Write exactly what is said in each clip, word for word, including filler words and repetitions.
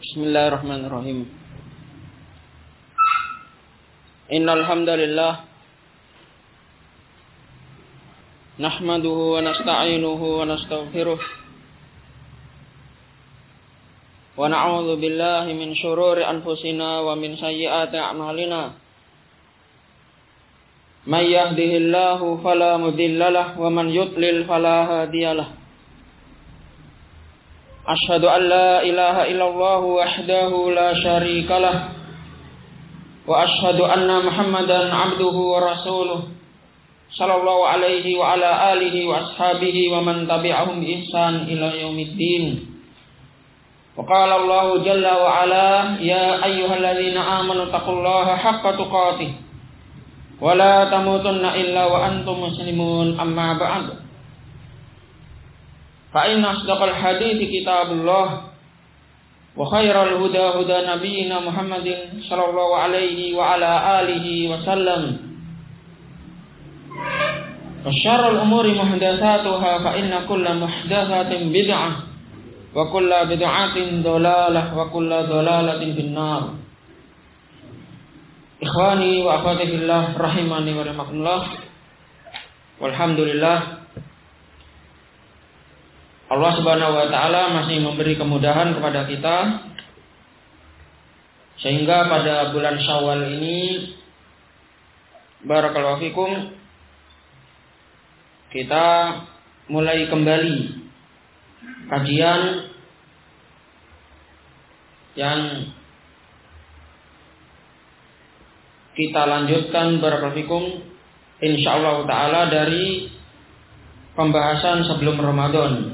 Bismillahirrahmanirrahim. Innal hamdalillah nahmaduhu wa nasta'inuhu wa nastaghfiruh wa na'udzu billahi min shururi anfusina wa min sayyiati a'malina. May yahdihillahu fala mudhillalah wa man yudlil fala hadiyalah. Asyhadu an la ilaha illallah wahdahu la syarikalah wa asyhadu anna Muhammadan abduhu wa rasuluh sallallahu alaihi wa ala alihi wa ashabihi wa man tabi'ahum bi ihsan ila yaumiddin. Wa qala Allah jalla wa ala ya ayyuhalladzina amanu taqullaha haqqa tuqatih wa la tamutunna illa wa antum muslimun, amma ba'd. Fa inna asdaqal hadithi kitabullah wa khairal huda huda nabiyyina Muhammadin sallallahu alaihi wa ala alihi wa sallam. Wa syarrul umuri muhdatsatuha fa inna kulla muhdatsatin bid'ah wa kulla bid'atin dhalalah wa kulla dhalalatin finnar. Ikhwani wa akhwati fillah rahimani wa rahimakumullah. Walhamdulillah, Allah Subhanahu wa taala masih memberi kemudahan kepada kita sehingga pada bulan Syawal ini, barakallahu fikum, kita mulai kembali kajian yang kita lanjutkan, barakallahu fikum, insyaallah taala dari pembahasan sebelum Ramadan.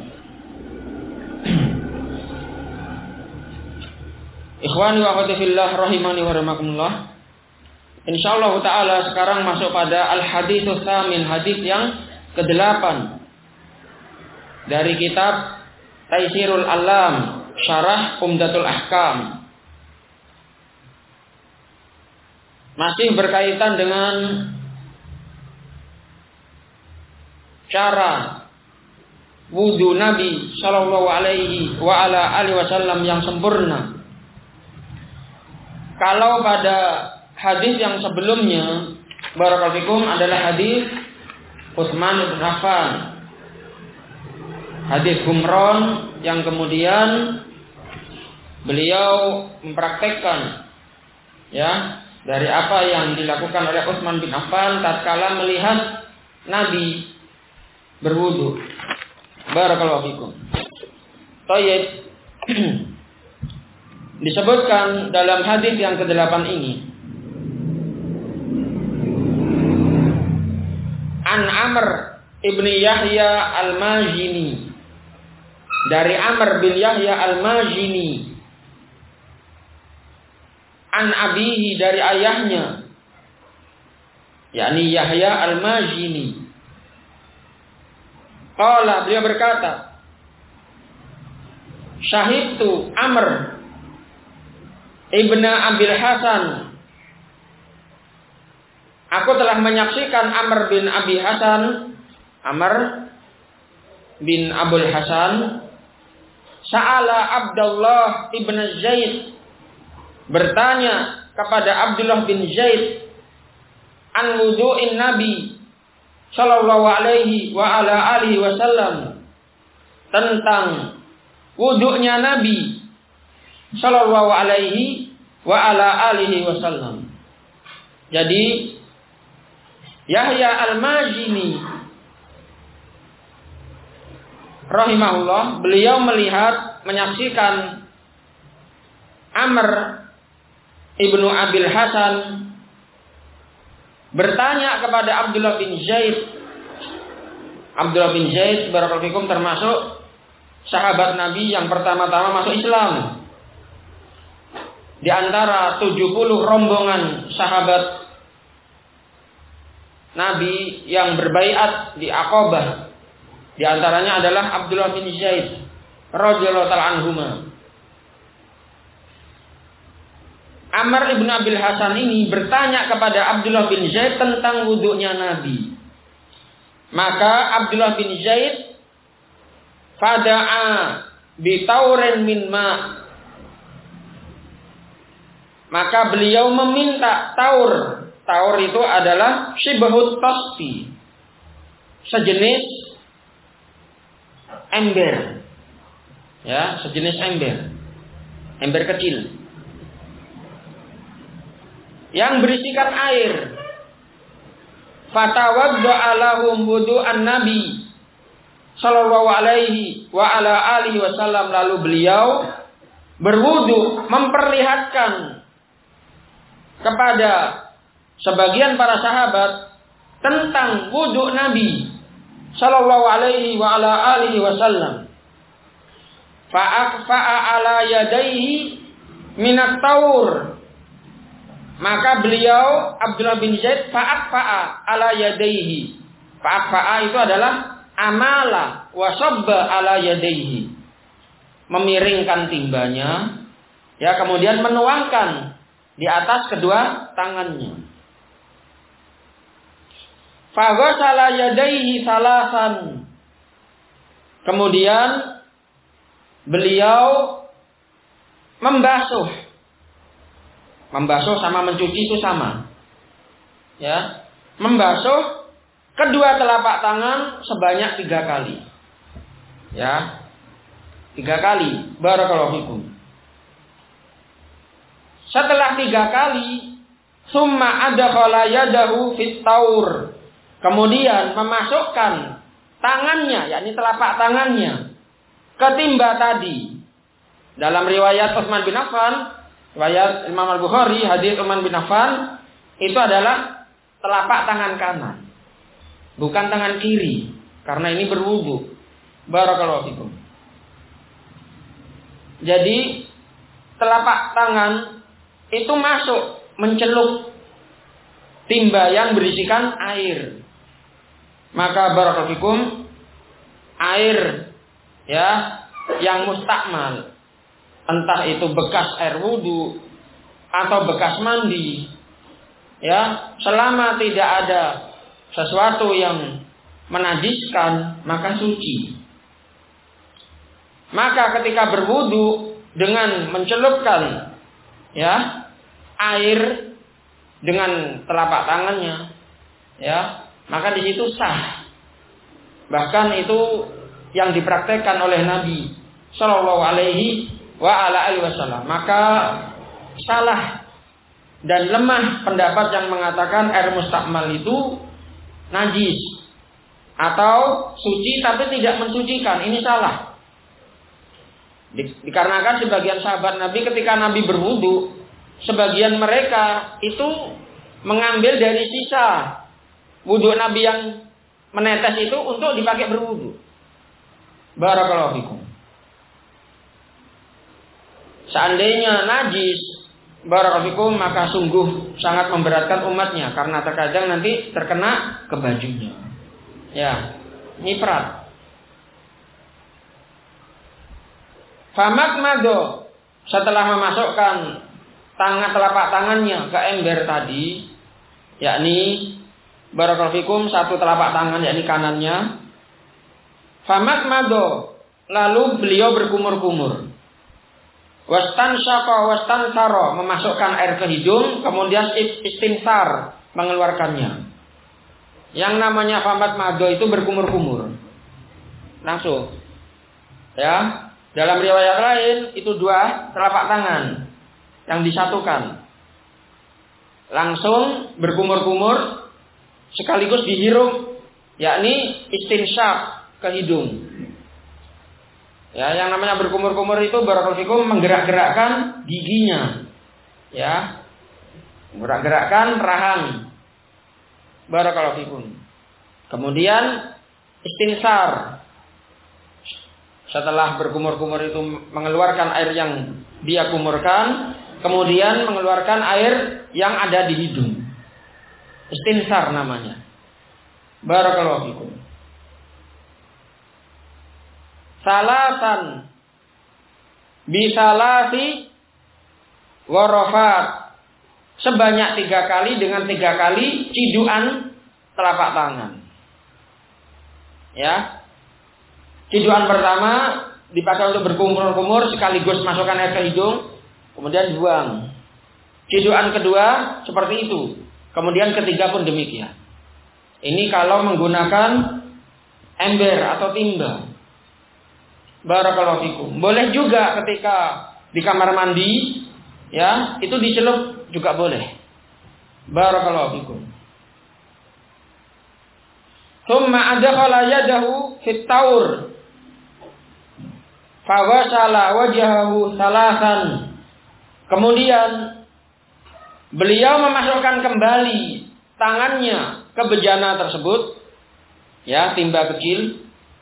Ikhwani wa akhwati fillah rahimani wa rahimakumullah. Insyaallah taala sekarang masuk pada al-hadits tsamin, hadis yang kedelapan dari kitab Taisirul Alam Syarah Umdatul Ahkam. Masih berkaitan dengan cara wudu Nabi sallallahu alaihi wa ala alihi wasallam yang sempurna. Kalau pada hadis yang sebelumnya, barakallahu fikum, adalah hadis Utsman bin Affan, hadis Humron, yang kemudian beliau mempraktekkan ya dari apa yang dilakukan oleh Utsman bin Affan tatkala melihat Nabi berwudu. Barakallahu fikum. Tayyib. Disebutkan dalam hadis yang kedelapan ini, An Amr ibni Yahya al-Majini, dari Amr bin Yahya al-Majini, An abihi, dari ayahnya, yakni Yahya al-Majini. Qala, beliau berkata, syahidtu Amr Ibna Abil Hasan, aku telah menyaksikan Amr bin Abi Hasan, Amr bin Abul Hasan, Sa'ala Abdullah ibn Zaid, bertanya kepada Abdullah bin Zaid, an wudu'in Nabi sallallahu alaihi wa ala alihi wasallam, tentang wudu'nya Nabi sallallahu alaihi wa ala alihi wasallam. Jadi Yahya al-Majini rahimahullah, beliau melihat, menyaksikan Amr ibnu Abil Hasan bertanya kepada Abdullah bin Zaid. Abdullah bin Zaid barakallahu fikum termasuk sahabat Nabi yang pertama-tama masuk Islam. Di antara tujuh puluh rombongan sahabat Nabi yang berbaiat di Aqabah, di antaranya adalah Abdullah bin Zaid radhiyallahu ta'ala anhuma. Amr ibn Abil Hasan ini bertanya kepada Abdullah bin Zaid tentang wudunya Nabi. Maka Abdullah bin Zaid fada'a bitaurin min ma, Maka beliau meminta taur. Taur itu adalah shibahut tosti, sejenis ember, ya, sejenis ember, ember kecil, yang berisikan air. Fatawadda'a lahum wudu'an Nabi sallallahu alaihi wa ala alihi wasallam, lalu beliau berwudu memperlihatkan kepada sebagian para sahabat tentang wudu Nabi sallallahu alaihi wa ala alihi wasallam. Fa'aqfa'a ala yadaihi minat taur. Maka beliau Abdullah bin Zaid fa'aqfa'a ala yadaihi. Fa'aqfa'a itu adalah amala wa sabba ala yadaihi. Memiringkan timbanya, ya, kemudian menuangkan di atas kedua tangannya. Faghasala yadaihi salasan. Kemudian beliau membasuh. Membasuh sama mencuci itu sama. Ya, membasuh kedua telapak tangan sebanyak tiga kali. Ya, tiga kali. Barakallahu fikum. Setelah tiga kali, summa adkhala yadahu fit taur. Kemudian memasukkan tangannya, yakni telapak tangannya, ke timba tadi. Dalam riwayat Utsman bin Affan, riwayat Imam Al-Bukhari, hadis Utsman bin Affan, itu adalah telapak tangan kanan, bukan tangan kiri, karena ini berwudu. Barakallahu fikum. Jadi telapak tangan itu masuk mencelup timba yang berisikan air. Maka barakallahu fikum, air, ya, yang mustakmal, entah itu bekas air wudu atau bekas mandi, ya, selama tidak ada sesuatu yang menajiskan, maka suci. Maka ketika berwudu dengan mencelupkan, ya, air dengan telapak tangannya, ya, maka di situ sah. Bahkan itu yang dipraktekkan oleh Nabi Shallallahu Alaihi wa ala alihi wasallam. Maka salah dan lemah pendapat yang mengatakan air mustakmal itu najis atau suci tapi tidak mensucikan. Ini salah. Dikarenakan sebagian sahabat Nabi ketika Nabi berwudu, sebagian mereka itu mengambil dari sisa wudu Nabi yang menetes itu untuk dipakai berwudu. Barakallahu fikum. Seandainya najis, barakallahu fikum, maka sungguh sangat memberatkan umatnya, karena terkadang nanti terkena ke bajunya. Ya, nyiprat. Famak mado, setelah memasukkan tangan telapak tangannya ke ember tadi, yakni barakallahu fikum satu telapak tangan yakni kanannya. Famak mado, lalu beliau berkumur-kumur. Wastan syaqa wastan saro, memasukkan air ke hidung, kemudian istinsar, mengeluarkannya. Yang namanya famak mado itu berkumur-kumur, langsung. Ya, dalam riwayat lain itu dua telapak tangan yang disatukan, langsung berkumur-kumur sekaligus dihirup, yakni istinsyak ke hidung. Ya, yang namanya berkumur-kumur itu barakallahu fikum menggerak-gerakkan giginya, ya, menggerak-gerakkan rahang. Barakallahu fikum. Kemudian istinsar, setelah berkumur-kumur itu mengeluarkan air yang dia kumurkan, kemudian mengeluarkan air yang ada di hidung. Istinsar namanya. Barakallahu fikum. Salasan bisalasi warofat, sebanyak tiga kali dengan tiga kali ciduan telapak tangan. Ya, ciduan pertama dipakai untuk berkumur-kumur sekaligus masukkan air ke hidung, kemudian buang. Cidukan kedua seperti itu. Kemudian ketiga pun demikian. Ini kalau menggunakan ember atau timba. Barakallahu fikum. Boleh juga ketika di kamar mandi, ya, itu dicelup juga boleh. Barakallahu fikum. Tsumma adkhala yadahu fit taur. Fa ghasala wajhahu salasan. Kemudian beliau memasukkan kembali tangannya ke bejana tersebut, ya, timba kecil,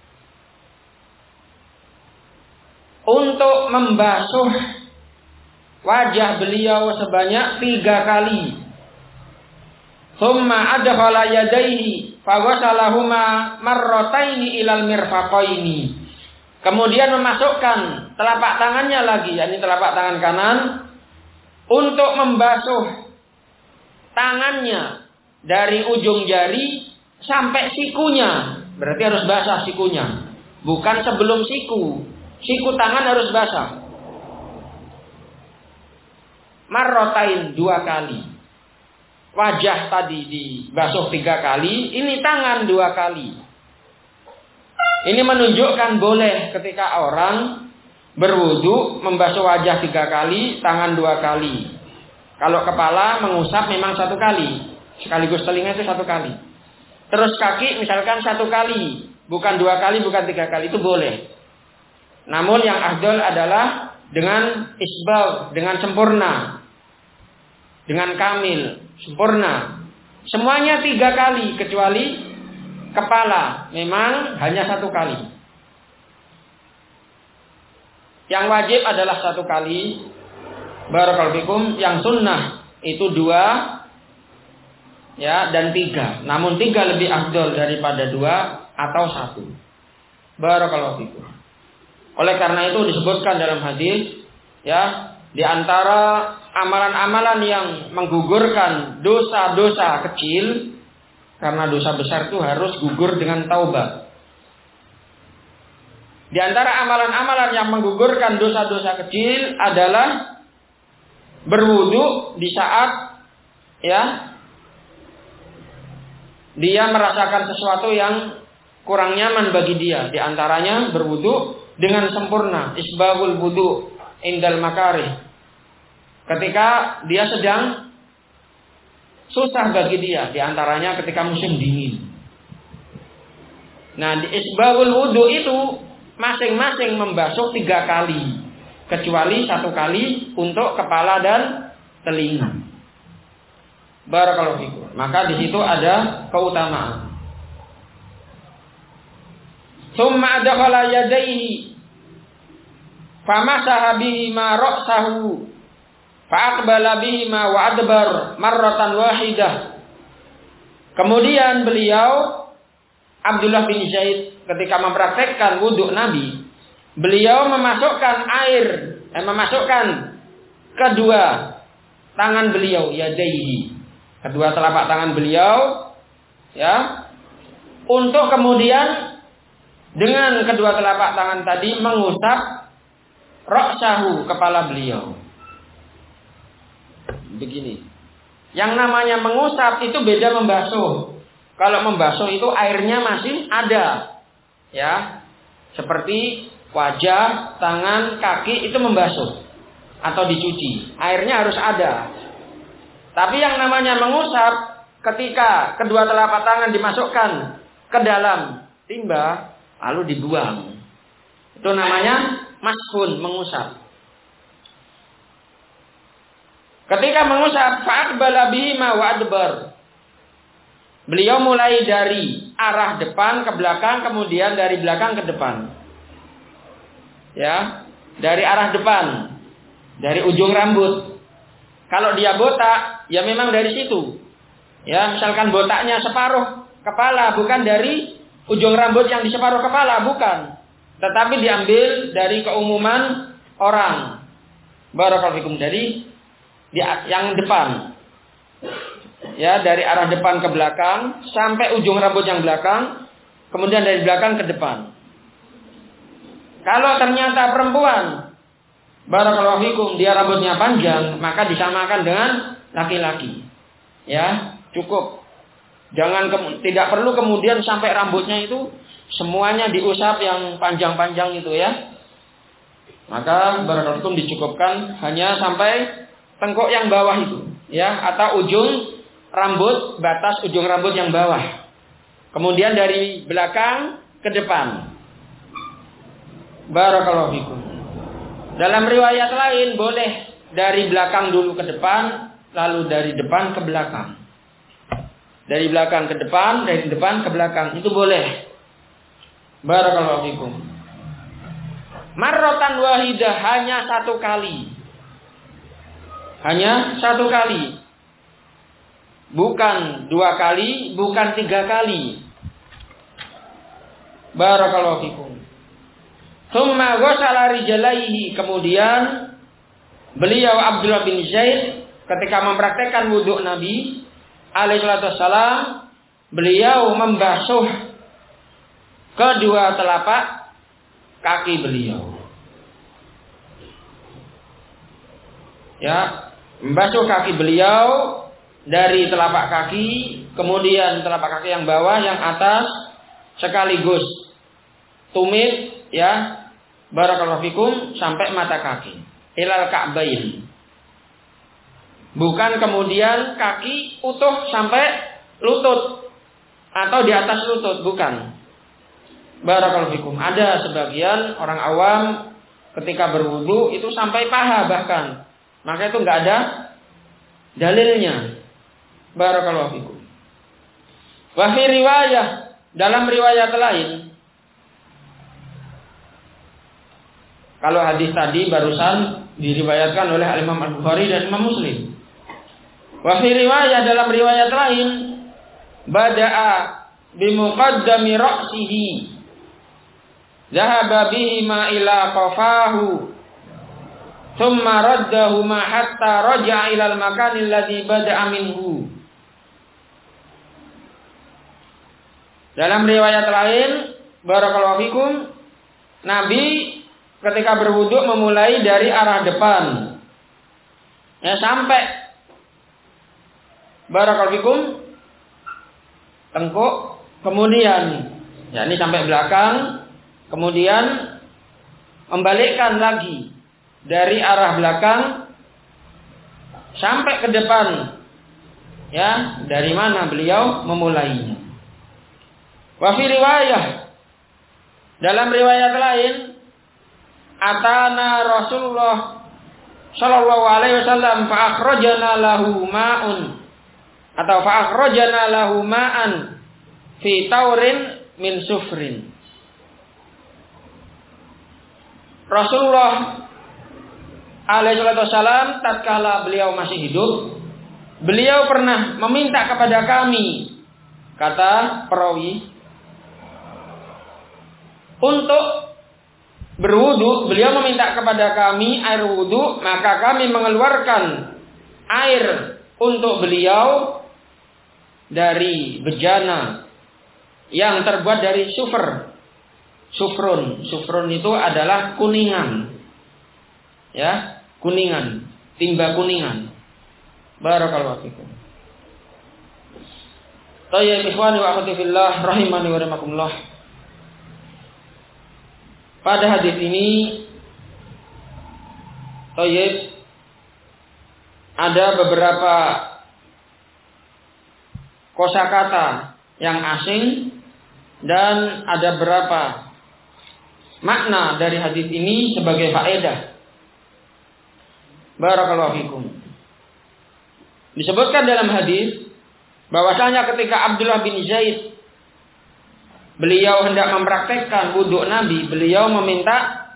untuk membasuh wajah beliau sebanyak tiga kali. Tsumma adkhala yadayhi fa ghasalahuma marrataini ilal mirfaqaini. Kemudian memasukkan telapak tangannya lagi, yakni telapak tangan kanan, untuk membasuh tangannya dari ujung jari sampai sikunya. Berarti harus basah sikunya. Bukan sebelum siku. Siku tangan harus basah. Marrotain dua kali. Wajah tadi dibasuh tiga kali. Ini tangan dua kali. Ini menunjukkan boleh ketika orang berwudu membasuh wajah tiga kali, tangan dua kali. Kalau kepala mengusap memang satu kali, sekaligus telinga itu satu kali. Terus kaki misalkan satu kali, bukan dua kali, bukan tiga kali, itu boleh. Namun yang afdal adalah dengan isbal, dengan sempurna, dengan kamil, sempurna. Semuanya tiga kali kecuali kepala, memang hanya satu kali. Yang wajib adalah satu kali. Barakallahu fikum. Yang sunnah itu dua, ya, dan tiga. Namun tiga lebih afdal daripada dua atau satu. Barakallahu fikum. Oleh karena itu disebutkan dalam hadis, ya, di antara amalan-amalan yang menggugurkan dosa-dosa kecil, karena dosa besar itu harus gugur dengan taubat. Di antara amalan-amalan yang menggugurkan dosa-dosa kecil adalah berwudu di saat, ya, dia merasakan sesuatu yang kurang nyaman bagi dia. Di antaranya berwudu dengan sempurna, isbagul wudu indal makarih. Ketika dia sedang susah bagi dia, di antaranya ketika musim dingin. Nah, di isbagul wudu itu masing-masing membasuh tiga kali, kecuali satu kali untuk kepala dan telinga. Barakallahu fikum. Maka di situ ada keutamaan. Tsumma adkhala yadayhi famasaha bihima ra'sahu fa'aqbala bihima wa adbar marratan wahidah. Kemudian beliau Abdullah bin Zaid ketika mempraktekkan wudhu Nabi, beliau memasukkan air, eh, memasukkan kedua tangan beliau, yadaihi, kedua telapak tangan beliau, ya, untuk kemudian dengan kedua telapak tangan tadi mengusap ra'sahu, kepala beliau. Begini. Yang namanya mengusap itu beda membasuh. Kalau membasuh itu airnya masih ada, ya, seperti wajah, tangan, kaki itu membasuh atau dicuci, airnya harus ada. Tapi yang namanya mengusap, ketika kedua telapak tangan dimasukkan ke dalam timba lalu dibuang, itu namanya mashun, mengusap. Ketika mengusap, fa'aqbala bihima wa adbar. Beliau mulai dari arah depan ke belakang, kemudian dari belakang ke depan. Ya, dari arah depan, dari ujung rambut. Kalau dia botak, ya memang dari situ. Ya, misalkan botaknya separuh kepala, bukan dari ujung rambut yang di separuh kepala, bukan. Tetapi diambil dari keumuman orang. Barakallahu fikum, dari yang depan. Ya, dari arah depan ke belakang sampai ujung rambut yang belakang, kemudian dari belakang ke depan. Kalau ternyata perempuan barakallahu fikum, dia rambutnya panjang, maka disamakan dengan laki-laki. Ya, cukup. Jangan ke, tidak perlu kemudian sampai rambutnya itu semuanya diusap yang panjang-panjang itu ya. Maka barakallahu fikum dicukupkan hanya sampai tengkuk yang bawah itu, ya, atau ujung rambut, batas ujung rambut yang bawah. Kemudian dari belakang ke depan. Barakallahu fikum. Dalam riwayat lain boleh dari belakang dulu ke depan, lalu dari depan ke belakang. Dari belakang ke depan, dari depan ke belakang, itu boleh. Barakallahu fikum. Marratan wahidah, hanya satu kali. Hanya satu kali. Bukan dua kali, bukan tiga kali. Barakallahu fikum. Tsumma ghasala rijlaihi, kemudian beliau Abdullah bin Zaid ketika mempraktekkan wudhu Nabi alaihi salatu wassalam, beliau membasuh kedua telapak kaki beliau. Ya, membasuh kaki beliau dari telapak kaki, kemudian telapak kaki yang bawah, yang atas, sekaligus tumit, ya, barakallahu fikum, sampai mata kaki, ilal ka'bain. Bukan kemudian kaki utuh sampai lutut atau di atas lutut, bukan. Barakallahu fikum. Ada sebagian orang awam ketika berwudu itu sampai paha bahkan. Maka itu enggak ada dalilnya. Barakallahu fikum. Wa fi riwayah, dalam riwayat lain, kalau hadis tadi barusan diriwayatkan oleh Imam Al-Bukhari dan Imam Muslim. Wa fi riwayah, dalam riwayat lain, bada'a bimuqaddami ra'sihi, dhahaba bihima ila qafahu, thumma raddahuma hatta raja'a ilal makanil ladzi bada'a minhu. Dalam riwayat lain, barakallahu fikum, Nabi ketika berwudu memulai dari arah depan, ya, sampai barakallahu fikum tengkuk, kemudian ya ini sampai belakang, kemudian membalikkan lagi dari arah belakang sampai ke depan, ya, dari mana beliau memulainya. Wa fi riwayah, dalam riwayat lain, atana Rasulullah sallallahu alaihi wasallam fa akhrajana lahu ma'un, atau fa akhrajana lahu ma'an fi taurin min sufrin. Rasulullah alaihi wasallam tatkala beliau masih hidup, beliau pernah meminta kepada kami, kata perawi, untuk berwudu. Beliau meminta kepada kami air wudu, maka kami mengeluarkan air untuk beliau dari bejana yang terbuat dari sufur. Sufrun, sufrun itu adalah kuningan, ya, kuningan, timba kuningan. Barakallahu fikum. Tayyib ikhwani wa akhwati fillah rahimani wa rahimakumullah. Pada hadis ini, tayyib, ada beberapa kosakata yang asing dan ada beberapa makna dari hadis ini sebagai faedah. Barakallahu fikum. Disebutkan dalam hadis bahwasanya ketika Abdullah bin Zaid beliau hendak mempraktekkan wudhu Nabi, beliau meminta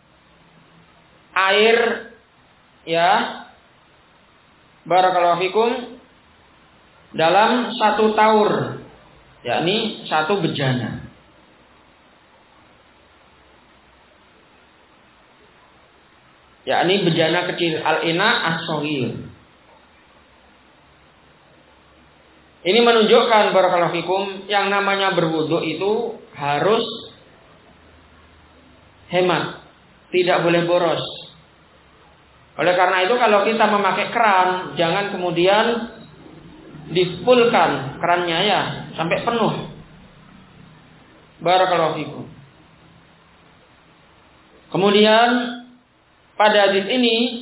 air, ya, barakallahu fikum, dalam satu taur, yakni satu bejana. Yakni bejana kecil, al-ina as-shaghir. Ini menunjukkan barakallahu fikum, yang namanya berwudu itu harus hemat, tidak boleh boros. Oleh karena itu kalau kita memakai keran, jangan kemudian difulkan kerannya ya sampai penuh. Barakallahu fikum. Kemudian pada hadis ini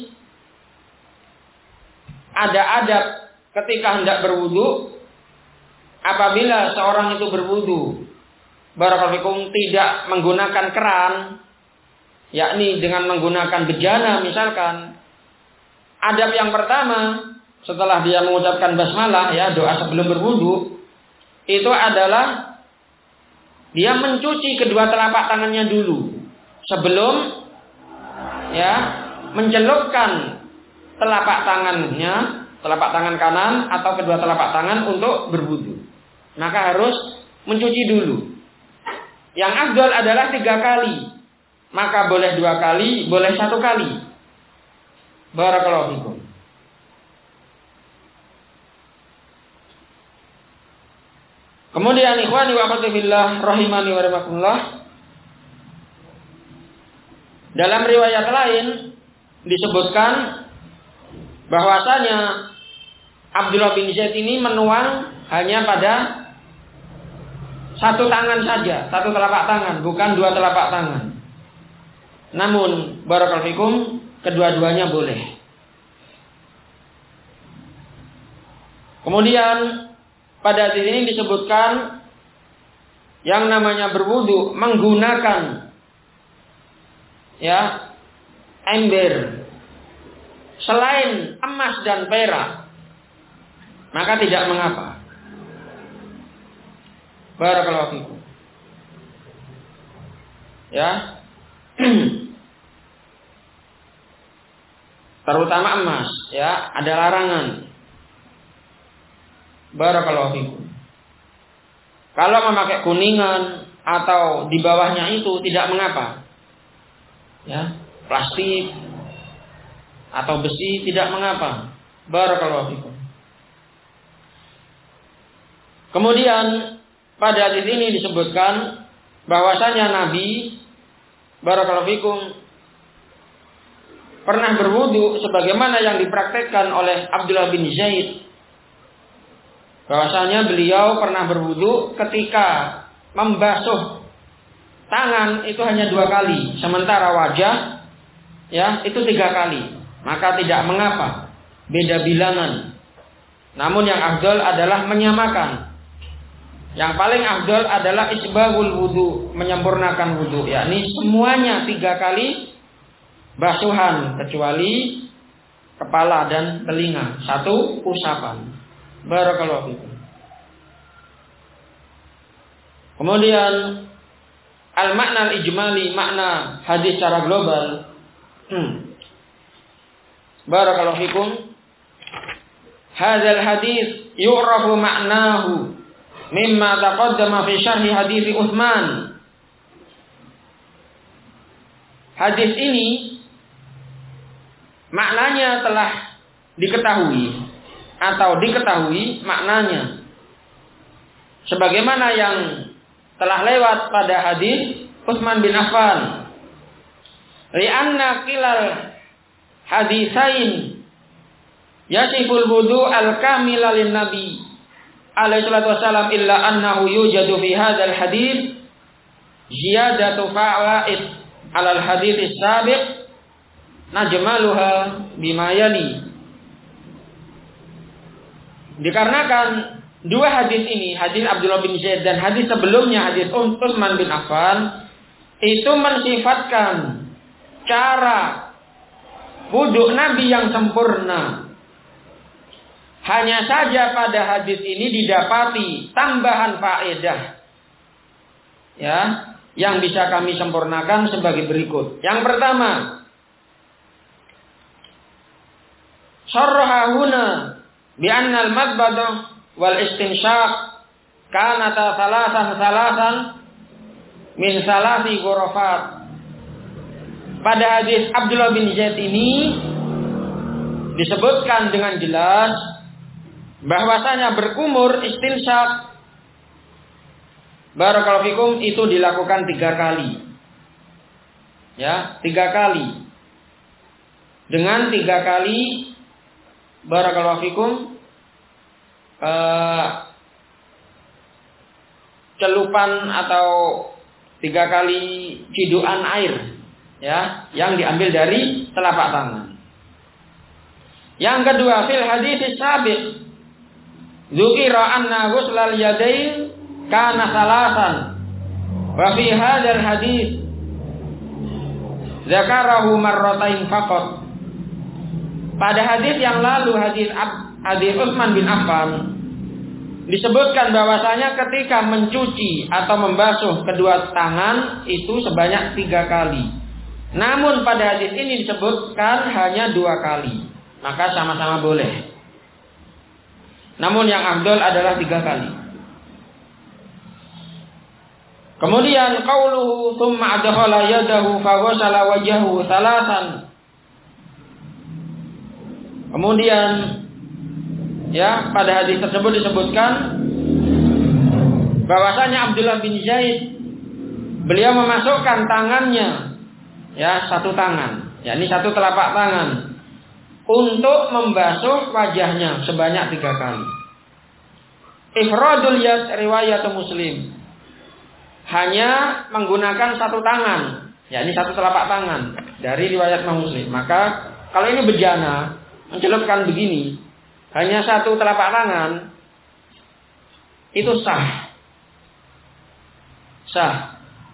ada adab ketika hendak berwudu. Apabila seorang itu berwudu, barakallahu fikum, tidak menggunakan keran, yakni dengan menggunakan bejana misalkan. Adab yang pertama setelah dia mengucapkan basmalah, ya, doa sebelum berwudu, itu adalah dia mencuci kedua telapak tangannya dulu sebelum ya mencelupkan telapak tangannya, telapak tangan kanan atau kedua telapak tangan untuk berwudu. Maka harus mencuci dulu. Yang afdal adalah tiga kali. Maka boleh dua kali, boleh satu kali. Barakallahu fikum. Kemudian ikhwani wa akhwati fillah rahimani wa rahimakumullah. Dalam riwayat lain disebutkan bahwasanya Abdullah bin Zaid ini menuang hanya pada satu tangan saja, satu telapak tangan, bukan dua telapak tangan. Namun barakallahu fikum, kedua-duanya boleh. Kemudian pada hadis ini disebutkan yang namanya berwudu menggunakan ya ember selain emas dan perak, maka tidak mengapa. Barakallahu fikum. Ya. Terutama emas, ya, ada larangan. Barakallahu fikum. Kalau memakai kuningan atau di bawahnya itu tidak mengapa. Ya, plastik atau besi tidak mengapa. Barakallahu fikum. Kemudian pada hadis ini disebutkan bahwasanya Nabi barakallahu fikum pernah berwudu sebagaimana yang dipraktekkan oleh Abdullah bin Zaid. Bahwasanya beliau pernah berwudu ketika membasuh tangan itu hanya dua kali, sementara wajah ya itu tiga kali. Maka tidak mengapa beda bilangan. Namun yang afdal adalah menyamakan. Yang paling afdal adalah isbagul wudu, menyempurnakan wudu, yakni semuanya tiga kali basuhan kecuali kepala dan telinga, satu usapan. Barakallahu fikum. Kemudian al-makna al-ijmali, makna hadis secara global. Hmm. Barakallahu fikum. Hadzal hadis yu'rafu ma'nahu mimma taqaddama fi syarhi hadis Utsman. Hadis ini maknanya telah diketahui atau diketahui maknanya sebagaimana yang telah lewat pada hadis Utsman bin Affan. Li'anna kilal hadisain yasiful wudu al-kamila lin nabi alaihi salatu wassalam illa annahu yujadu fi hadzal hadis ziyadatu fawaid alal hadis as-sabiq najmaluha bima yali. Dikarenakan dua hadis ini, hadis Abdullah bin Zaid dan hadis sebelumnya hadis Utsman bin Affan, itu mensifatkan cara wudu Nabi yang sempurna. Hanya saja pada hadis ini didapati tambahan faedah, ya, yang bisa kami sempurnakan sebagai berikut. Yang pertama, syarraha huna bi anna al-madbadah wal istinshaq kanata salasan salasan min salasi ghurafat. Pada hadis Abdullah bin Zaid ini disebutkan dengan jelas bahwasanya berkumur istinshaq barakallahu fikum itu dilakukan tiga kali. Ya, tiga kali. dengan tiga kali barakallahu fikum uh, celupan atau tiga kali cidukan air, ya, yang diambil dari telapak tangan. Yang kedua, fil hadis sabiq dzukira anna ghuslal yadain kana salasan wa fi hadzal hadis dzakarahu marratain faqat. Pada hadis yang lalu, hadis hadis Utsman bin Affan, disebutkan bahwasanya ketika mencuci atau membasuh kedua tangan itu sebanyak tiga kali. Namun pada hadis ini disebutkan hanya dua kali. Maka sama-sama boleh. Namun yang afdal adalah tiga kali. Kemudian qauluhu tsumma adkhala yadahu fa ghasala wajhahu thalathan. Kemudian ya, pada hadis tersebut disebutkan bahwasanya Abdullah bin Zaid beliau memasukkan tangannya, ya, satu tangan, yakni satu telapak tangan, untuk membasuh wajahnya sebanyak tiga kali. Ifradul yad riwayat Muslim, hanya menggunakan satu tangan, yakni satu telapak tangan dari riwayat Muslim. Maka kalau ini bejana mencelupkan begini, hanya satu telapak tangan, itu sah. Sah.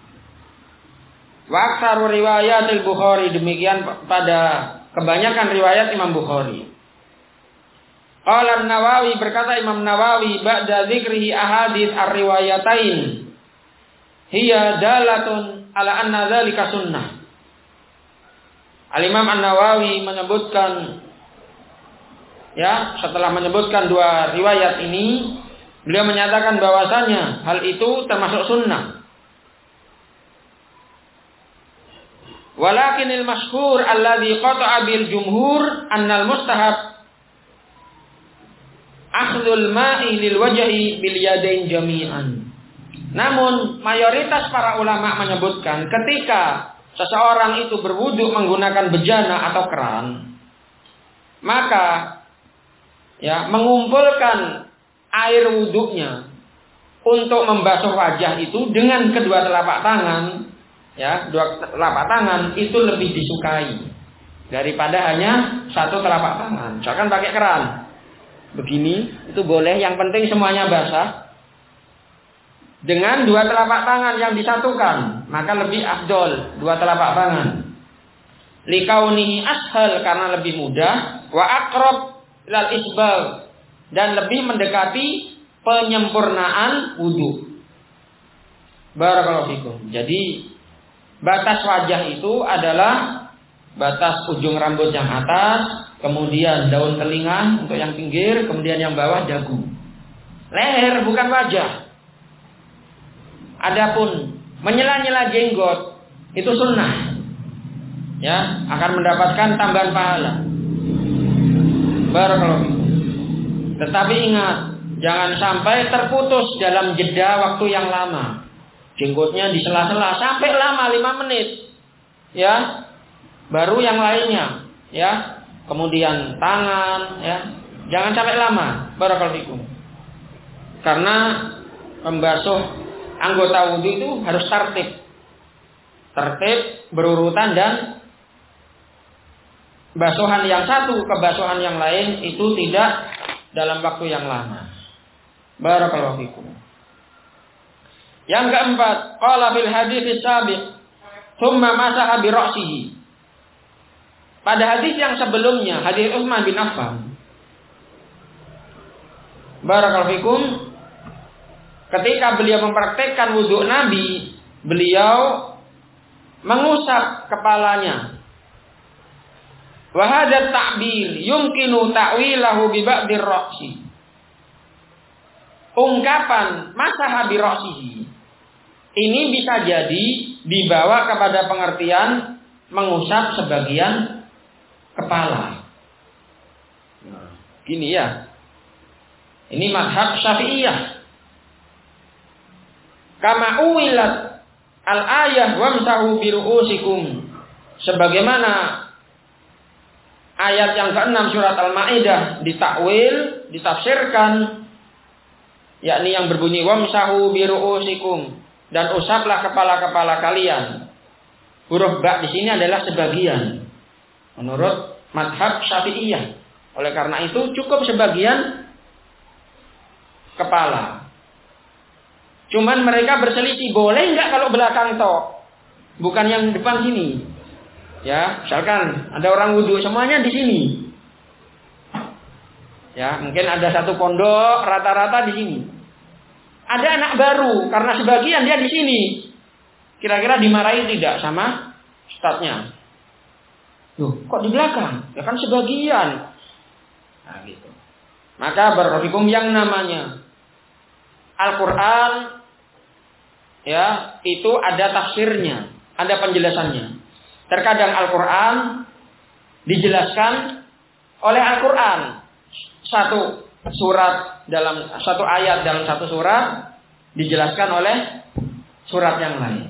Wa aktsaru riwayatil Bukhari, demikian pada kebanyakan riwayat Imam Bukhari. Qala An-Nawawi, berkata Imam Nawawi, ba'da dzikrihi ahadits ar-riwayatain hiya dalatun ala anna dzalika sunnah. Al-Imam An-Nawawi menyebutkan, ya, setelah menyebutkan dua riwayat ini, beliau menyatakan bahwasanya hal itu termasuk sunnah. Walakinil mashhur alladhi qata'a bil jumhur annal mustahab akhdhul ma'i lil wajhi bil yadain jami'an. Namun mayoritas para ulama menyebutkan ketika seseorang itu berwudu menggunakan bejana atau keran, maka ya, mengumpulkan air wuduknya untuk membasuh wajah itu dengan kedua telapak tangan, ya, dua telapak tangan itu lebih disukai daripada hanya satu telapak tangan. Misalkan pakai keran begini, itu boleh, yang penting semuanya basah. Dengan dua telapak tangan yang disatukan, maka lebih afdol dua telapak tangan. Likaunihi ashal, karena lebih mudah, wa aqrab ilal isbal, dan lebih mendekati penyempurnaan wudu. Barakallahu fikum. Jadi batas wajah itu adalah batas ujung rambut yang atas, kemudian daun telinga untuk yang pinggir, kemudian yang bawah dagu. Leher bukan wajah. Adapun menyela-nyela jenggot itu sunnah, ya, akan mendapatkan tambahan pahala. Barakallahu fikum. Tetapi ingat, jangan sampai terputus dalam jeda waktu yang lama. Jenggotnya di sela-sela sampai lama lima menit, ya, baru yang lainnya, ya, kemudian tangan, ya, jangan sampai lama. Barakallahu fikum. Karena membasuh anggota wudu itu harus tertib, tertib berurutan, dan basuhan yang satu ke basuhan yang lain itu tidak dalam waktu yang lama. Barakallahu fikum. Yang keempat, qala fil hadits sabiq thumma masaha bi ra'sihi. Pada hadis yang sebelumnya, hadis Utsman bin Affan, barakallahu fikum, ketika beliau mempraktekkan wudhu Nabi, beliau mengusap kepalanya. Wa hadha ta'bir yumkinu ta'wilahu bi ba'dir ra'si. Ungkapan masaha bi ra'sihi ini bisa jadi dibawa kepada pengertian mengusap sebagian kepala. Nah, gini ya. Ini mazhab Syafi'iyah. Kama uwilat al-ayah wamsahu bi ru'usikum, sebagaimana ayat yang keenam surat Al-Maidah ditakwil, ditafsirkan, yakni yang berbunyi wamsahu biru'usikum, dan usaplah kepala-kepala kalian. Huruf ba di sini adalah sebagian menurut madhab Syafi'iyah. Oleh karena itu cukup sebagian kepala. Cuman mereka berselisih, boleh nggak kalau belakang tok, bukan yang depan sini. Ya, misalkan ada orang wudhu semuanya di sini. Ya, mungkin ada satu pondok rata-rata di sini. Ada anak baru karena sebagian dia di sini. Kira-kira dimarahi tidak sama ustadznya? Loh, kok di belakang? Ya kan sebagian. Nah, gitu. Maka berhukum yang namanya Al-Qur'an, ya, itu ada tafsirnya, ada penjelasannya. Terkadang Al-Quran dijelaskan oleh Al-Quran. Satu surat dalam satu ayat dalam satu surat dijelaskan oleh surat yang lain.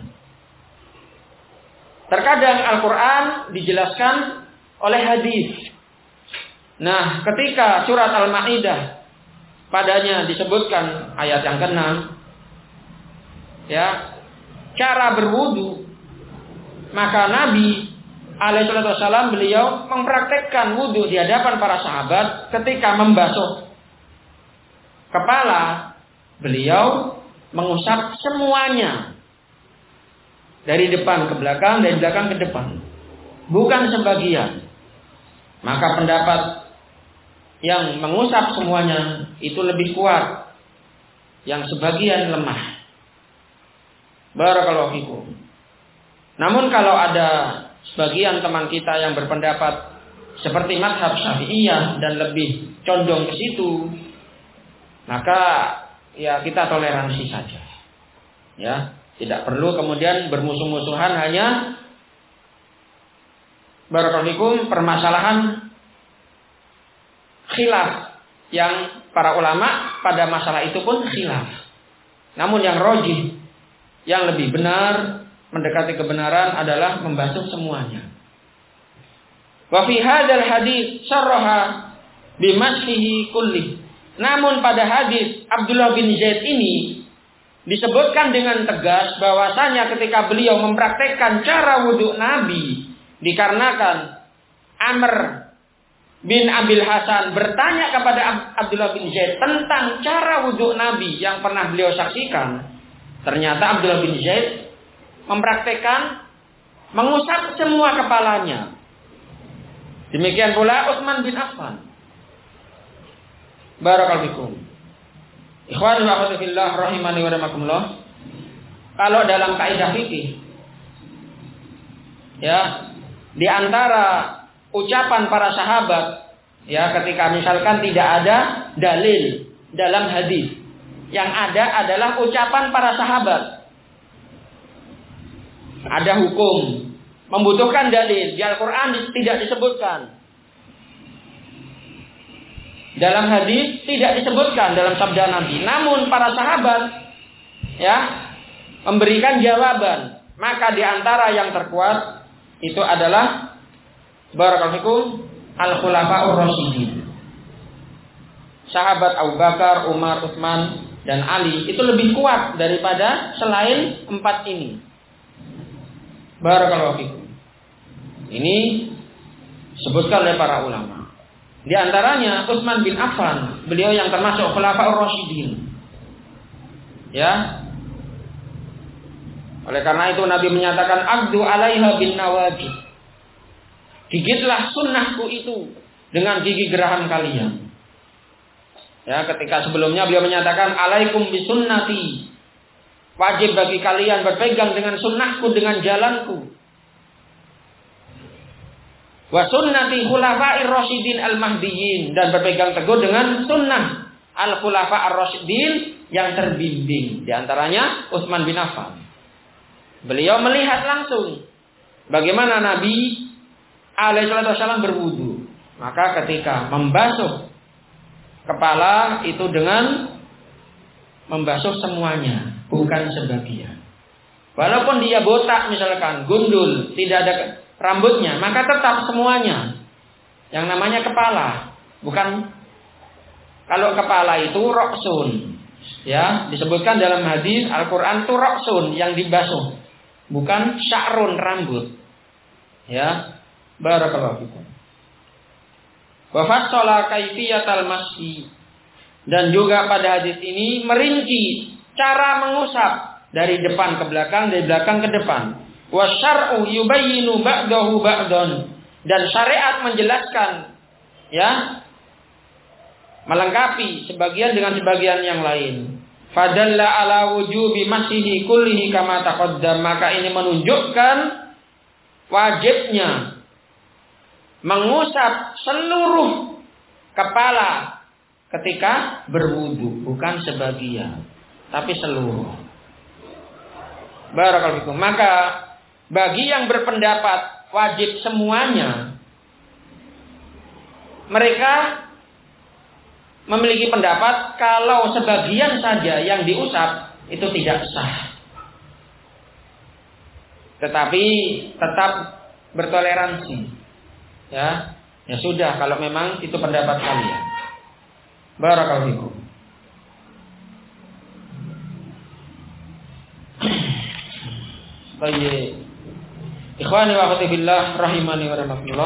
Terkadang Al-Quran dijelaskan oleh hadis. Nah, ketika surat Al-Maidah padanya disebutkan ayat yang keenam, ya, cara berwudu, maka Nabi alaihi wasallam beliau mempraktekkan wudu di hadapan para sahabat. Ketika membasuh kepala, beliau mengusap semuanya, dari depan ke belakang, dari belakang ke depan, bukan sebagian. Maka pendapat yang mengusap semuanya itu lebih kuat, yang sebagian lemah. Barakallahu fikum. Namun kalau ada sebagian teman kita yang berpendapat seperti madhab Syafi'iyah dan lebih condong ke situ, maka ya kita toleransi saja. Ya, tidak perlu kemudian bermusuh-musuhan hanya barakallahu fikum permasalahan khilaf yang para ulama pada masalah itu pun khilaf. Namun yang rajih, yang lebih benar, mendekati kebenaran adalah membasuh semuanya. Wa fi hadzal hadis syarraha bimashihi kulli. Namun pada hadis Abdullah bin Zaid ini disebutkan dengan tegas bahwasanya ketika beliau mempraktekkan cara wudhu Nabi, dikarenakan Amr bin Abil Hasan bertanya kepada Abdullah bin Zaid tentang cara wudhu Nabi yang pernah beliau saksikan. Ternyata Abdullah bin Zaid mempraktekkan mengusap semua kepalanya. Demikian pula Utsman bin Affan. Barakallahu fikum. Ikhwan wa akhwati fillah rahimani wa rahimakumullah. Kalau dalam kaidah fikih, ya, di antara ucapan para sahabat, ya, ketika misalkan tidak ada dalil dalam hadis, yang ada adalah ucapan para sahabat. Ada hukum, membutuhkan dalil. Di Al-Quran tidak disebutkan, dalam hadis tidak disebutkan dalam sabda Nabi. Namun para sahabat, ya, memberikan jawaban. Maka di antara yang terkuat itu adalah barakallahu fikum al-khulafa'ur rasyidin. Sahabat Abu Bakar, Umar, Utsman dan Ali itu lebih kuat daripada selain empat ini. Barakallahu fikum. Ini disebutkan oleh para ulama. Di antaranya Utsman bin Affan, beliau yang termasuk khulafa'ur rasyidin. Ya. Oleh karena itu Nabi menyatakan abdu 'alaiha bin nawajid. Gigitlah sunnahku itu dengan gigi geraham kalian. Ya, ketika sebelumnya beliau menyatakan alaikum bisunnati. Wajib bagi kalian berpegang dengan sunnahku, dengan jalanku. Wa sunnati khulafa'ir rasyidin al-mahdiyyin, dan berpegang teguh dengan sunnah al-khulafa'ir rasyidin yang terbimbing. Di antaranya Utsman bin Affan. Beliau melihat langsung bagaimana Nabi alaihi wasallam berwudu. Maka ketika membasuh kepala itu dengan membasuh semuanya, bukan sebagian. Walaupun dia botak misalkan, gundul, tidak ada rambutnya, maka tetap semuanya. yang namanya kepala. Bukan, kalau kepala itu roksun, ya, disebutkan dalam hadis Al-Quran itu roksun yang dibasuh, bukan sya'run rambut. Ya, barakallahu fikum. Wa fassala kaifiyatal masyi, dan juga pada hadis ini merinci cara mengusap dari depan ke belakang, dari belakang ke depan. Wa syar'u yubayyinu ba'dahu ba'dan, dan syariat menjelaskan, ya, melengkapi sebagian dengan sebagian yang lain. Fadalla ala wujubi masyihi kullihi kama taqaddam, maka ini menunjukkan wajibnya mengusap seluruh kepala ketika berwudu, bukan sebagian, tapi seluruh. Barakallahu fikum. Maka bagi yang berpendapat wajib semuanya, mereka memiliki pendapat kalau sebagian saja yang diusap itu tidak sah. Tetapi tetap bertoleransi. Ya, ya sudah kalau memang itu pendapat kalian. Barakallahu fikum. Baik. Ikhwani wa akhwati fillah rahimani wa rahimakumullah.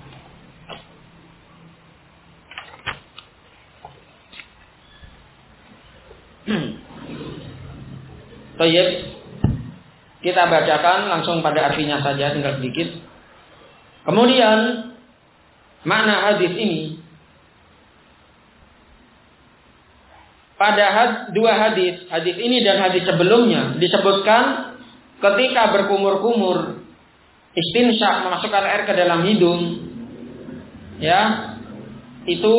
Baik. Kita bacakan langsung pada artinya saja, tinggal sedikit. Kemudian makna hadis ini pada had, dua hadis, hadis ini dan hadis sebelumnya disebutkan ketika berkumur-kumur istinsyak, memasukkan air ke dalam hidung, ya, itu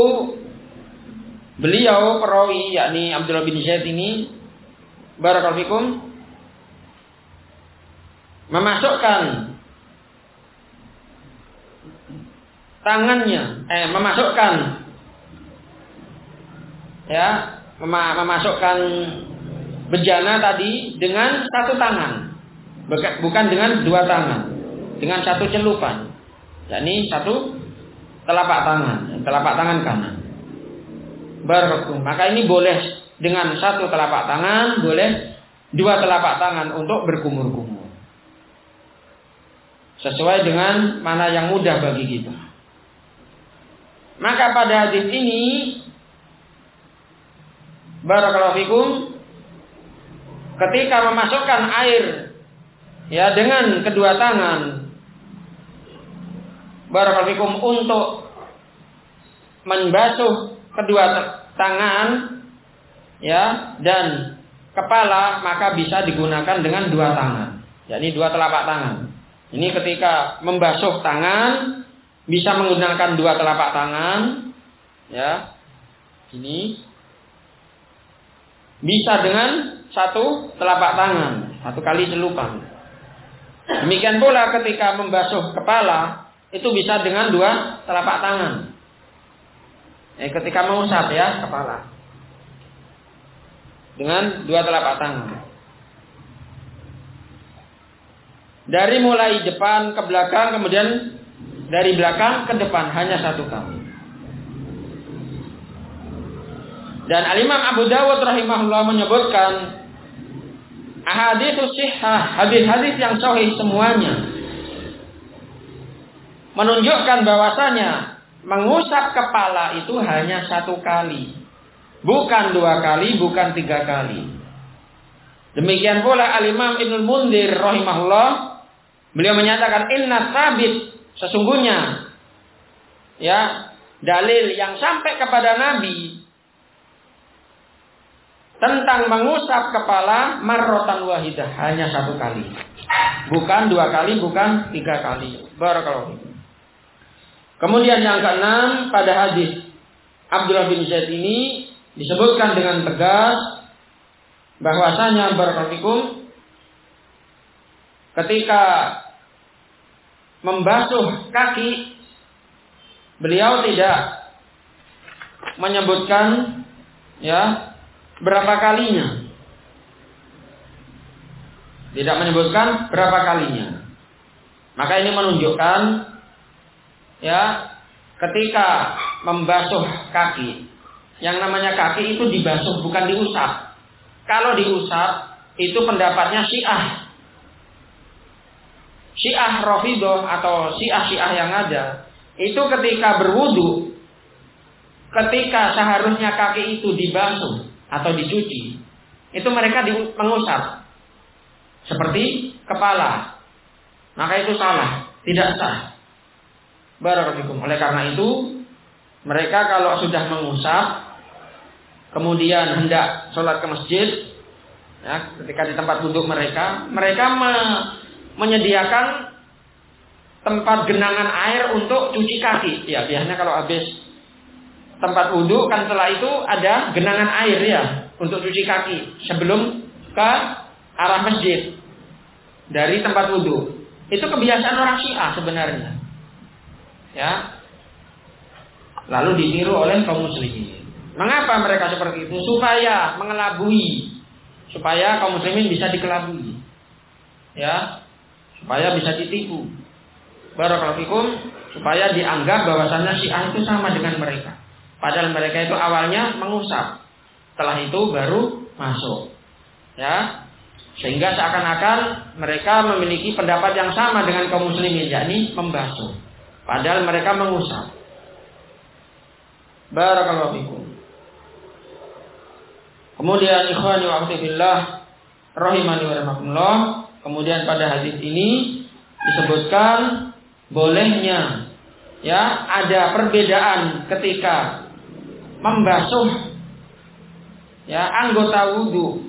beliau perawi yakni Abdullah bin Zaid ini barakallahu fikum memasukkan tangannya, eh memasukkan, ya, memasukkan bejana tadi dengan satu tangan, bukan dengan dua tangan, dengan satu celupan, yakni satu telapak tangan, telapak tangan kanan. Barakallahu. Maka ini boleh dengan satu telapak tangan, boleh dua telapak tangan untuk berkumur-kumur. Sesuai dengan mana yang mudah bagi kita. Maka pada hadis ini barakallahu fikum, ketika memasukkan air, ya, dengan kedua tangan, barakallahu fikum, untuk membasuh kedua tangan, ya, dan kepala, maka bisa digunakan dengan dua tangan, yakni dua telapak tangan. Ini ketika membasuh tangan bisa menggunakan dua telapak tangan, ya. Ini bisa dengan satu telapak tangan, satu kali celupan. Demikian pula ketika membasuh kepala itu bisa dengan dua telapak tangan. Eh, ketika mengusap, ya, kepala dengan dua telapak tangan. Dari mulai depan ke belakang, kemudian dari belakang ke depan, hanya satu kali. Dan Al-Imam Abu Dawud rahimahullah menyebutkan ahaditsus shihhah, hadis-hadis yang sahih semuanya menunjukkan bahwasanya mengusap kepala itu hanya satu kali, bukan dua kali, bukan tiga kali. Demikian pula Al-Imam Ibnul Munzir rahimahullah, beliau menyatakan inna sabit, sesungguhnya, ya, dalil yang sampai kepada Nabi tentang mengusap kepala marrotan wahidah, hanya satu kali, bukan dua kali, bukan tiga kali. Barakallahu fikum. Kemudian yang keenam, pada hadis Abdullah bin Zaid ini disebutkan dengan tegas bahwasanya barakallahu fikum, ketika membasuh kaki, beliau tidak menyebutkan, ya, berapa kalinya. Tidak menyebutkan berapa kalinya. Maka ini menunjukkan, ya, ketika membasuh kaki, yang namanya kaki itu dibasuh bukan diusap. Kalau diusap itu pendapatnya Syiah. Syiah Rafidhah atau Syiah-Syiah yang ada, itu ketika berwudu, ketika seharusnya kaki itu dibasuh atau dicuci, itu mereka di, mengusap seperti kepala. Maka itu salah, tidak sah. Barakallahu. Oleh karena itu, mereka kalau sudah mengusap, kemudian hendak sholat ke masjid, ya, ketika di tempat duduk mereka, mereka me, menyediakan tempat genangan air untuk cuci kaki. Ya, biasanya kalau habis tempat wudhu kan setelah itu ada genangan air ya untuk cuci kaki sebelum ke arah masjid dari tempat wudhu. Itu kebiasaan orang Syiah sebenarnya. Ya. Lalu ditiru oleh kaum muslimin. Mengapa mereka seperti itu? Supaya mengelabui, supaya kaum muslimin bisa dikelabui. Ya. Supaya bisa ditipu. Barakallahu fikum, supaya dianggap bahwasannya Syiah itu sama dengan mereka. Padahal mereka itu awalnya mengusap, setelah itu baru masuk. Ya, sehingga seakan-akan mereka memiliki pendapat yang sama dengan kaum muslimin, yakni membasuh. Padahal mereka mengusap. Barakallahu fikum. Kemudian ikhwani wa akhwati fillah rahimani wa rahimakumullah, kemudian pada hadis ini disebutkan bolehnya ya ada perbedaan ketika membasuh ya anggota wudu.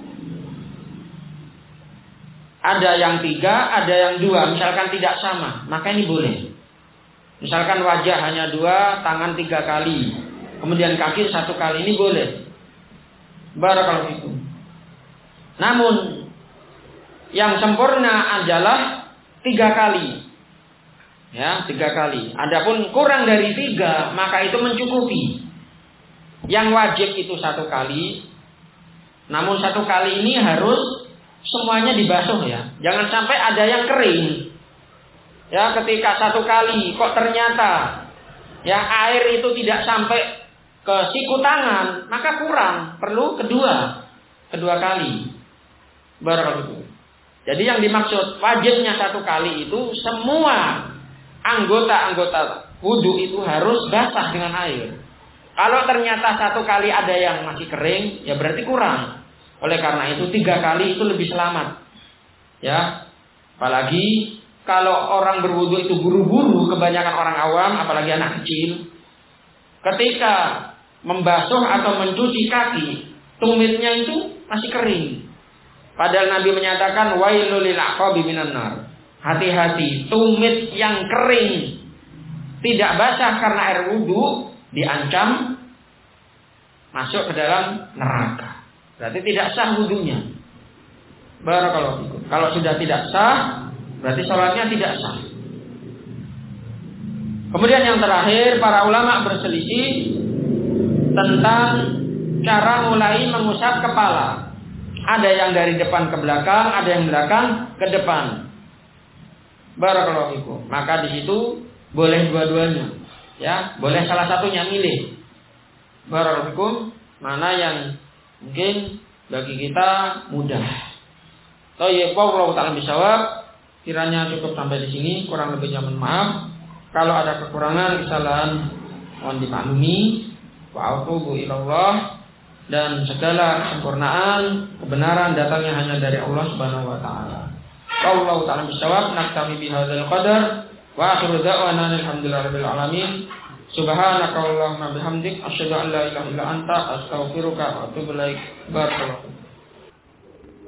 Ada yang tiga, ada yang dua. Misalkan tidak sama, maka ini boleh. Misalkan wajah hanya dua, tangan tiga kali, kemudian kaki satu kali, ini boleh. Barakallahu fikum. Namun yang sempurna adalah tiga kali. Ya, tiga kali. Adapun kurang dari tiga, maka itu mencukupi. Yang wajib itu satu kali. Namun satu kali ini harus semuanya dibasuh ya. Jangan sampai ada yang kering. Ya, ketika satu kali kok ternyata ya air itu tidak sampai ke siku tangan, maka kurang. Perlu kedua. Kedua kali. Barakallahu. Jadi yang dimaksud wajibnya satu kali itu semua anggota-anggota wudu itu harus basah dengan air. Kalau ternyata satu kali ada yang masih kering, ya berarti kurang. Oleh karena itu tiga kali itu lebih selamat. Ya, apalagi kalau orang berwudu itu buru-buru, kebanyakan orang awam, apalagi anak kecil, ketika membasuh atau mencuci kaki, tumitnya itu masih kering. Padahal Nabi menyatakan wailul lil aqabi minan nar. Hati-hati, tumit yang kering tidak basah karena air wudu diancam masuk ke dalam neraka. Berarti tidak sah wudunya. Barakallahu fikum. Kalau sudah tidak sah, berarti sholatnya tidak sah. Kemudian yang terakhir, para ulama berselisih tentang cara mulai mengusap kepala. Ada yang dari depan ke belakang, ada yang belakang ke depan. Barakallahu fikum. Maka di situ boleh dua-duanya. Ya, boleh salah satunya milih. Barakallahu fikum, mana yang mungkin bagi kita mudah. Thayyib, wallahu ta'ala bisawab. Kiranya cukup sampai di sini, kurang lebihnya mohon maaf. Kalau ada kekurangan, kesalahan mohon dimaklumi. Wa atubu ilallah. Dan segala kesempurnaan, kebenaran datangnya hanya dari Allah Subhanahu wa taala. Wallahu ta'ala bisawab. Naktafi bihadzal qadar. Wa akhiru da'wana alhamdulillahirabbil alamin. Subhanakallahumma bihamdik asyhadu an la ilaha illa anta astaghfiruka wa atubu ilaik. Barakallahu.